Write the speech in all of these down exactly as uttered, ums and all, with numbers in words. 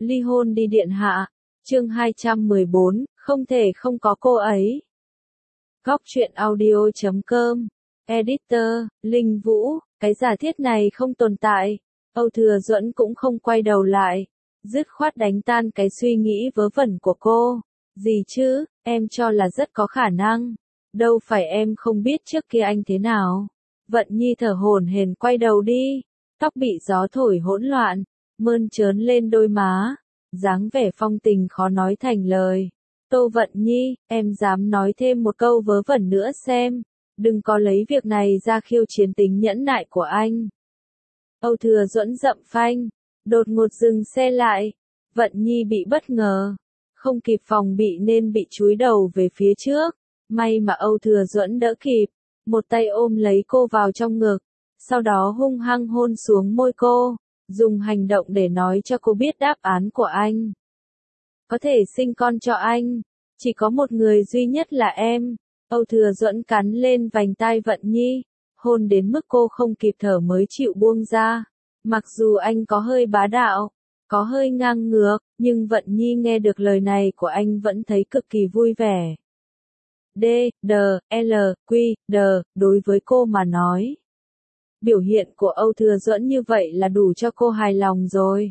Ly hôn đi điện hạ. Chương hai trăm mười bốn, không thể không có cô ấy. Góc truyện audio chấm com. Editor, Linh Vũ, cái giả thiết này không tồn tại. Âu Thừa Duẫn cũng không quay đầu lại. Dứt khoát đánh tan cái suy nghĩ vớ vẩn của cô. Gì chứ, em cho là rất có khả năng. Đâu phải em không biết trước kia anh thế nào. Vận Nhi thở hổn hển quay đầu đi. Tóc bị gió thổi hỗn loạn, mơn trớn lên đôi má. Dáng vẻ phong tình khó nói thành lời. Tô Vận Nhi, em dám nói thêm một câu vớ vẩn nữa xem. Đừng có lấy việc này ra khiêu chiến tính nhẫn nại của anh. Âu Thừa Duẫn dậm phanh, đột ngột dừng xe lại. Vận Nhi bị bất ngờ, không kịp phòng bị nên bị chúi đầu về phía trước. May mà Âu Thừa Duẫn đỡ kịp, một tay ôm lấy cô vào trong ngực, sau đó hung hăng hôn xuống môi cô, dùng hành động để nói cho cô biết đáp án của anh. Có thể sinh con cho anh, chỉ có một người duy nhất là em. Âu Thừa Duẫn cắn lên vành tai Vận Nhi, hôn đến mức cô không kịp thở mới chịu buông ra. Mặc dù anh có hơi bá đạo, có hơi ngang ngược, nhưng Vận Nhi nghe được lời này của anh vẫn thấy cực kỳ vui vẻ. D, D, L, Q, D, đối với cô mà nói. Biểu hiện của Âu Thừa Duẫn như vậy là đủ cho cô hài lòng rồi.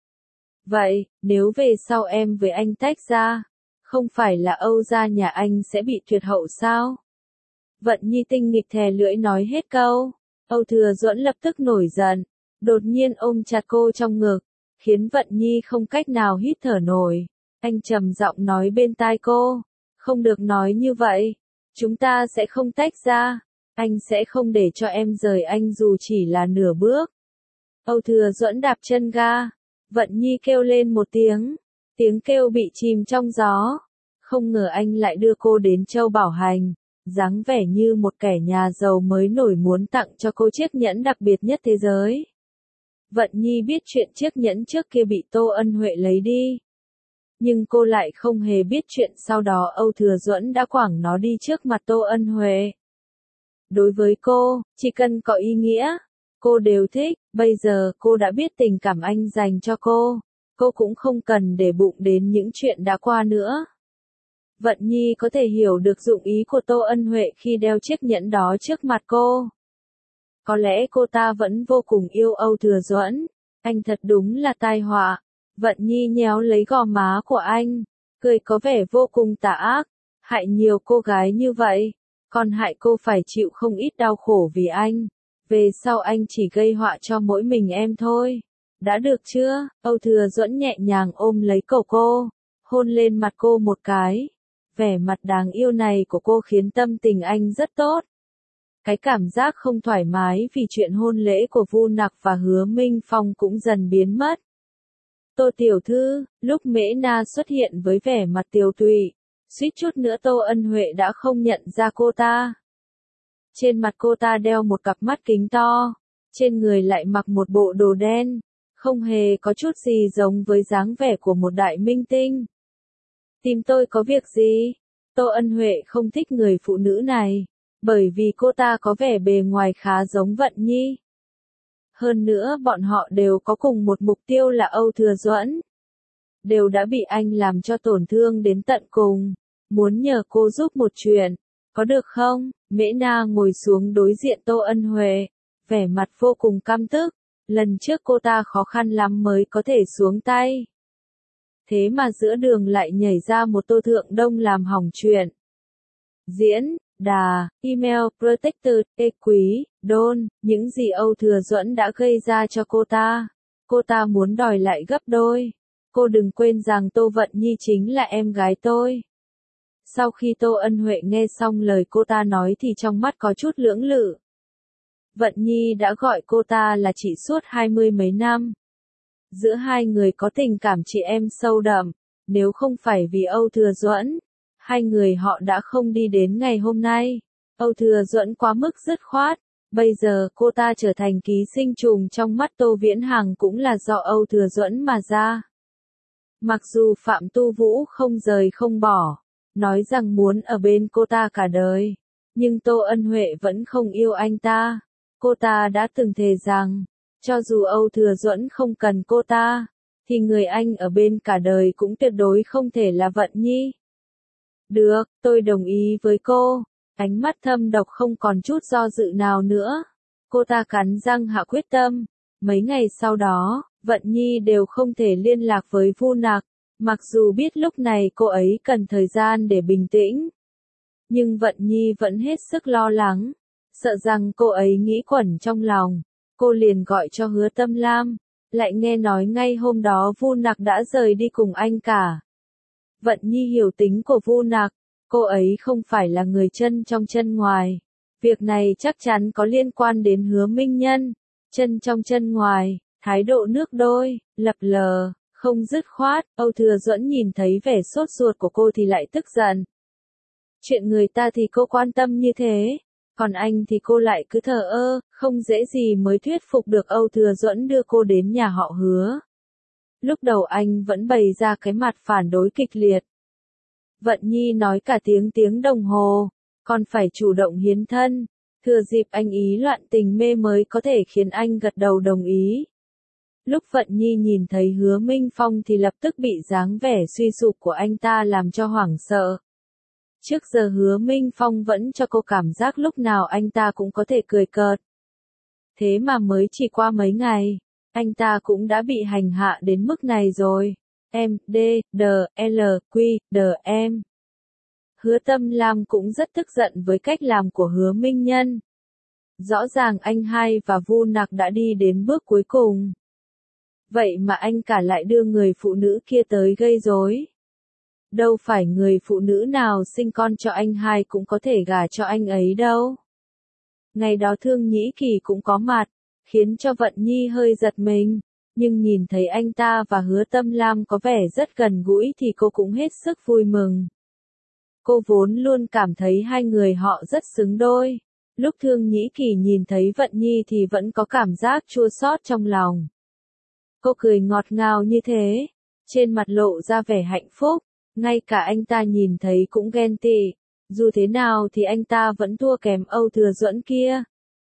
Vậy, nếu về sau em với anh tách ra, không phải là Âu gia nhà anh sẽ bị tuyệt hậu sao? Vận Nhi tinh nghịch thè lưỡi nói hết câu. Âu Thừa Duẫn lập tức nổi giận, đột nhiên ôm chặt cô trong ngực, khiến Vận Nhi không cách nào hít thở nổi. Anh trầm giọng nói bên tai cô, không được nói như vậy, chúng ta sẽ không tách ra, anh sẽ không để cho em rời anh dù chỉ là nửa bước. Âu Thừa Duẫn đạp chân ga, Vận Nhi kêu lên một tiếng, tiếng kêu bị chìm trong gió. Không ngờ anh lại đưa cô đến Châu Bảo Hành, dáng vẻ như một kẻ nhà giàu mới nổi muốn tặng cho cô chiếc nhẫn đặc biệt nhất thế giới. Vận Nhi biết chuyện chiếc nhẫn trước kia bị Tô Ân Huệ lấy đi. Nhưng cô lại không hề biết chuyện sau đó Âu Thừa Duẫn đã quẳng nó đi trước mặt Tô Ân Huệ. Đối với cô, chỉ cần có ý nghĩa, cô đều thích. Bây giờ cô đã biết tình cảm anh dành cho cô, cô cũng không cần để bụng đến những chuyện đã qua nữa. Vận Nhi có thể hiểu được dụng ý của Tô Ân Huệ khi đeo chiếc nhẫn đó trước mặt cô. Có lẽ cô ta vẫn vô cùng yêu Âu Thừa Duẫn, anh thật đúng là tai họa. Vận Nhi nhéo lấy gò má của anh, cười có vẻ vô cùng tà ác, hại nhiều cô gái như vậy, còn hại cô phải chịu không ít đau khổ vì anh. Về sau anh chỉ gây họa cho mỗi mình em thôi. Đã được chưa? Âu Thừa Duẫn nhẹ nhàng ôm lấy cổ cô, hôn lên mặt cô một cái. Vẻ mặt đáng yêu này của cô khiến tâm tình anh rất tốt. Cái cảm giác không thoải mái vì chuyện hôn lễ của Vu Nặc và Hứa Minh Phong cũng dần biến mất. Tô tiểu thư, lúc Mễ Na xuất hiện với vẻ mặt tiều tụy, suýt chút nữa Tô Ân Huệ đã không nhận ra cô ta. Trên mặt cô ta đeo một cặp mắt kính to, trên người lại mặc một bộ đồ đen, không hề có chút gì giống với dáng vẻ của một đại minh tinh. Tìm tôi có việc gì? Tô Ân Huệ không thích người phụ nữ này, bởi vì cô ta có vẻ bề ngoài khá giống Vận Nhi. Hơn nữa bọn họ đều có cùng một mục tiêu là Âu Thừa Duẫn. Đều đã bị anh làm cho tổn thương đến tận cùng, muốn nhờ cô giúp một chuyện, có được không? Mễ Na ngồi xuống đối diện Tô Ân Huệ, vẻ mặt vô cùng căm tức, lần trước cô ta khó khăn lắm mới có thể xuống tay. Thế mà giữa đường lại nhảy ra một Tô Thượng Đông làm hỏng chuyện. Diễn, đà, email, protector, ê quý, đôn, những gì Âu Thừa Duẫn đã gây ra cho cô ta. Cô ta muốn đòi lại gấp đôi. Cô đừng quên rằng Tô Vận Nhi chính là em gái tôi. Sau khi Tô Ân Huệ nghe xong lời cô ta nói thì trong mắt có chút lưỡng lự. Vận Nhi đã gọi cô ta là chị suốt hai mươi mấy năm. Giữa hai người có tình cảm chị em sâu đậm, nếu không phải vì Âu Thừa Duẫn, hai người họ đã không đi đến ngày hôm nay. Âu Thừa Duẫn quá mức dứt khoát, bây giờ cô ta trở thành ký sinh trùng trong mắt Tô Viễn Hằng cũng là do Âu Thừa Duẫn mà ra. Mặc dù Phạm Tu Vũ không rời không bỏ, nói rằng muốn ở bên cô ta cả đời, nhưng Tô Ân Huệ vẫn không yêu anh ta. Cô ta đã từng thề rằng, cho dù Âu Thừa Duẫn không cần cô ta, thì người anh ở bên cả đời cũng tuyệt đối không thể là Vận Nhi. Được, tôi đồng ý với cô. Ánh mắt thâm độc không còn chút do dự nào nữa. Cô ta cắn răng hạ quyết tâm. Mấy ngày sau đó, Vận Nhi đều không thể liên lạc với Vu Nặc. Mặc dù biết lúc này cô ấy cần thời gian để bình tĩnh. Nhưng Vận Nhi vẫn hết sức lo lắng. Sợ rằng cô ấy nghĩ quẩn trong lòng. Cô liền gọi cho Hứa Tâm Lam. Lại nghe nói ngay hôm đó Vu Nặc đã rời đi cùng anh cả. Vận Nhi hiểu tính của Vu Nặc. Cô ấy không phải là người chân trong chân ngoài. Việc này chắc chắn có liên quan đến Hứa Minh Nhân. Chân trong chân ngoài, thái độ nước đôi, lập lờ, không dứt khoát. Âu Thừa Duẫn nhìn thấy vẻ sốt ruột của cô thì lại tức giận. Chuyện người ta thì cô quan tâm như thế. Còn anh thì cô lại cứ thờ ơ, không dễ gì mới thuyết phục được Âu Thừa Duẫn đưa cô đến nhà họ Hứa. Lúc đầu anh vẫn bày ra cái mặt phản đối kịch liệt. Vận Nhi nói cả tiếng tiếng đồng hồ, còn phải chủ động hiến thân, thừa dịp anh ý loạn tình mê mới có thể khiến anh gật đầu đồng ý. Lúc Vận Nhi nhìn thấy Hứa Minh Phong thì lập tức bị dáng vẻ suy sụp của anh ta làm cho hoảng sợ. Trước giờ Hứa Minh Phong vẫn cho cô cảm giác lúc nào anh ta cũng có thể cười cợt. Thế mà mới chỉ qua mấy ngày, anh ta cũng đã bị hành hạ đến mức này rồi. M, D, D, L, Q, D, M. Hứa Tâm Lam cũng rất tức giận với cách làm của Hứa Minh Nhân. Rõ ràng anh hai và Vu Nặc đã đi đến bước cuối cùng. Vậy mà anh cả lại đưa người phụ nữ kia tới gây rối. Đâu phải người phụ nữ nào sinh con cho anh hai cũng có thể gả cho anh ấy đâu. Ngày đó Thương Nhĩ Kỳ cũng có mặt, khiến cho Vận Nhi hơi giật mình. Nhưng nhìn thấy anh ta và Hứa Tâm Lam có vẻ rất gần gũi thì cô cũng hết sức vui mừng. Cô vốn luôn cảm thấy hai người họ rất xứng đôi. Lúc Thương Nhĩ Kỳ nhìn thấy Vận Nhi thì vẫn có cảm giác chua xót trong lòng. Cô cười ngọt ngào như thế, trên mặt lộ ra vẻ hạnh phúc, ngay cả anh ta nhìn thấy cũng ghen tị. Dù thế nào thì anh ta vẫn thua kém Âu Thừa Duẫn kia.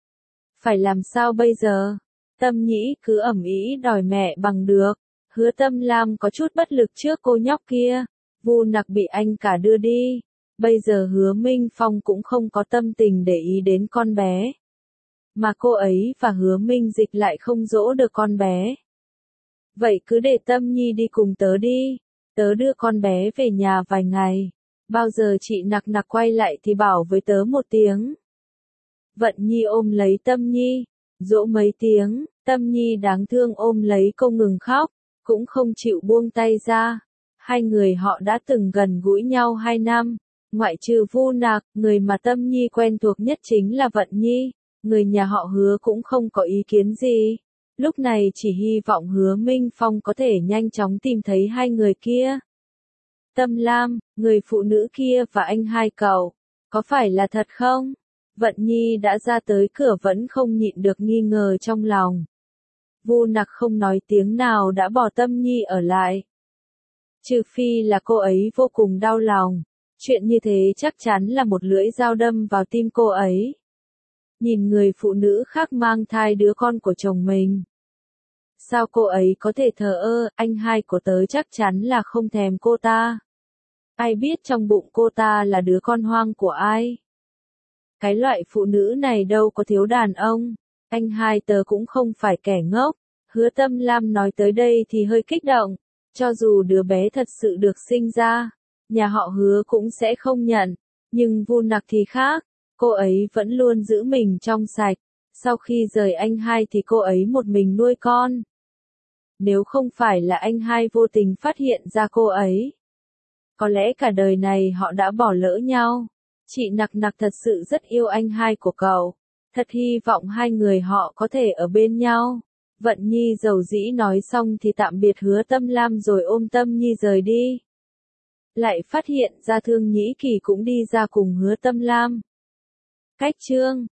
Phải làm sao bây giờ? Tâm Nhĩ cứ ẩm ý đòi mẹ bằng được. Hứa Tâm Lam có chút bất lực trước cô nhóc kia. Vu Nặc bị anh cả đưa đi. Bây giờ Hứa Minh Phong cũng không có tâm tình để ý đến con bé. Mà cô ấy và Hứa Minh Dịch lại không dỗ được con bé. Vậy cứ để Tâm Nhi đi cùng tớ đi. Tớ đưa con bé về nhà vài ngày. Bao giờ chị Nặc Nặc quay lại thì bảo với tớ một tiếng. Vận Nhi ôm lấy Tâm Nhi. Dỗ mấy tiếng, Tâm Nhi đáng thương ôm lấy cô ngừng khóc, cũng không chịu buông tay ra. Hai người họ đã từng gần gũi nhau hai năm, ngoại trừ Vu Nặc, người mà Tâm Nhi quen thuộc nhất chính là Vận Nhi, người nhà họ Hứa cũng không có ý kiến gì. Lúc này chỉ hy vọng Hứa Minh Phong có thể nhanh chóng tìm thấy hai người kia. Tâm Lam, người phụ nữ kia và anh hai cậu, có phải là thật không? Vận Nhi đã ra tới cửa vẫn không nhịn được nghi ngờ trong lòng. Vu Nặc không nói tiếng nào đã bỏ Tâm Nhi ở lại. Trừ phi là cô ấy vô cùng đau lòng. Chuyện như thế chắc chắn là một lưỡi dao đâm vào tim cô ấy. Nhìn người phụ nữ khác mang thai đứa con của chồng mình. Sao cô ấy có thể thờ ơ, anh hai của tớ chắc chắn là không thèm cô ta. Ai biết trong bụng cô ta là đứa con hoang của ai. Cái loại phụ nữ này đâu có thiếu đàn ông, anh hai tớ cũng không phải kẻ ngốc. Hứa Tâm Lam nói tới đây thì hơi kích động, cho dù đứa bé thật sự được sinh ra, nhà họ Hứa cũng sẽ không nhận, nhưng Vu Nặc thì khác, cô ấy vẫn luôn giữ mình trong sạch, sau khi rời anh hai thì cô ấy một mình nuôi con. Nếu không phải là anh hai vô tình phát hiện ra cô ấy, có lẽ cả đời này họ đã bỏ lỡ nhau. Chị Nặc Nặc thật sự rất yêu anh hai của cậu. Thật hy vọng hai người họ có thể ở bên nhau. Vận Nhi dầu dĩ nói xong thì tạm biệt Hứa Tâm Lam rồi ôm Tâm Nhi rời đi. Lại phát hiện ra Thương Nhĩ Kỳ cũng đi ra cùng Hứa Tâm Lam. Cách chương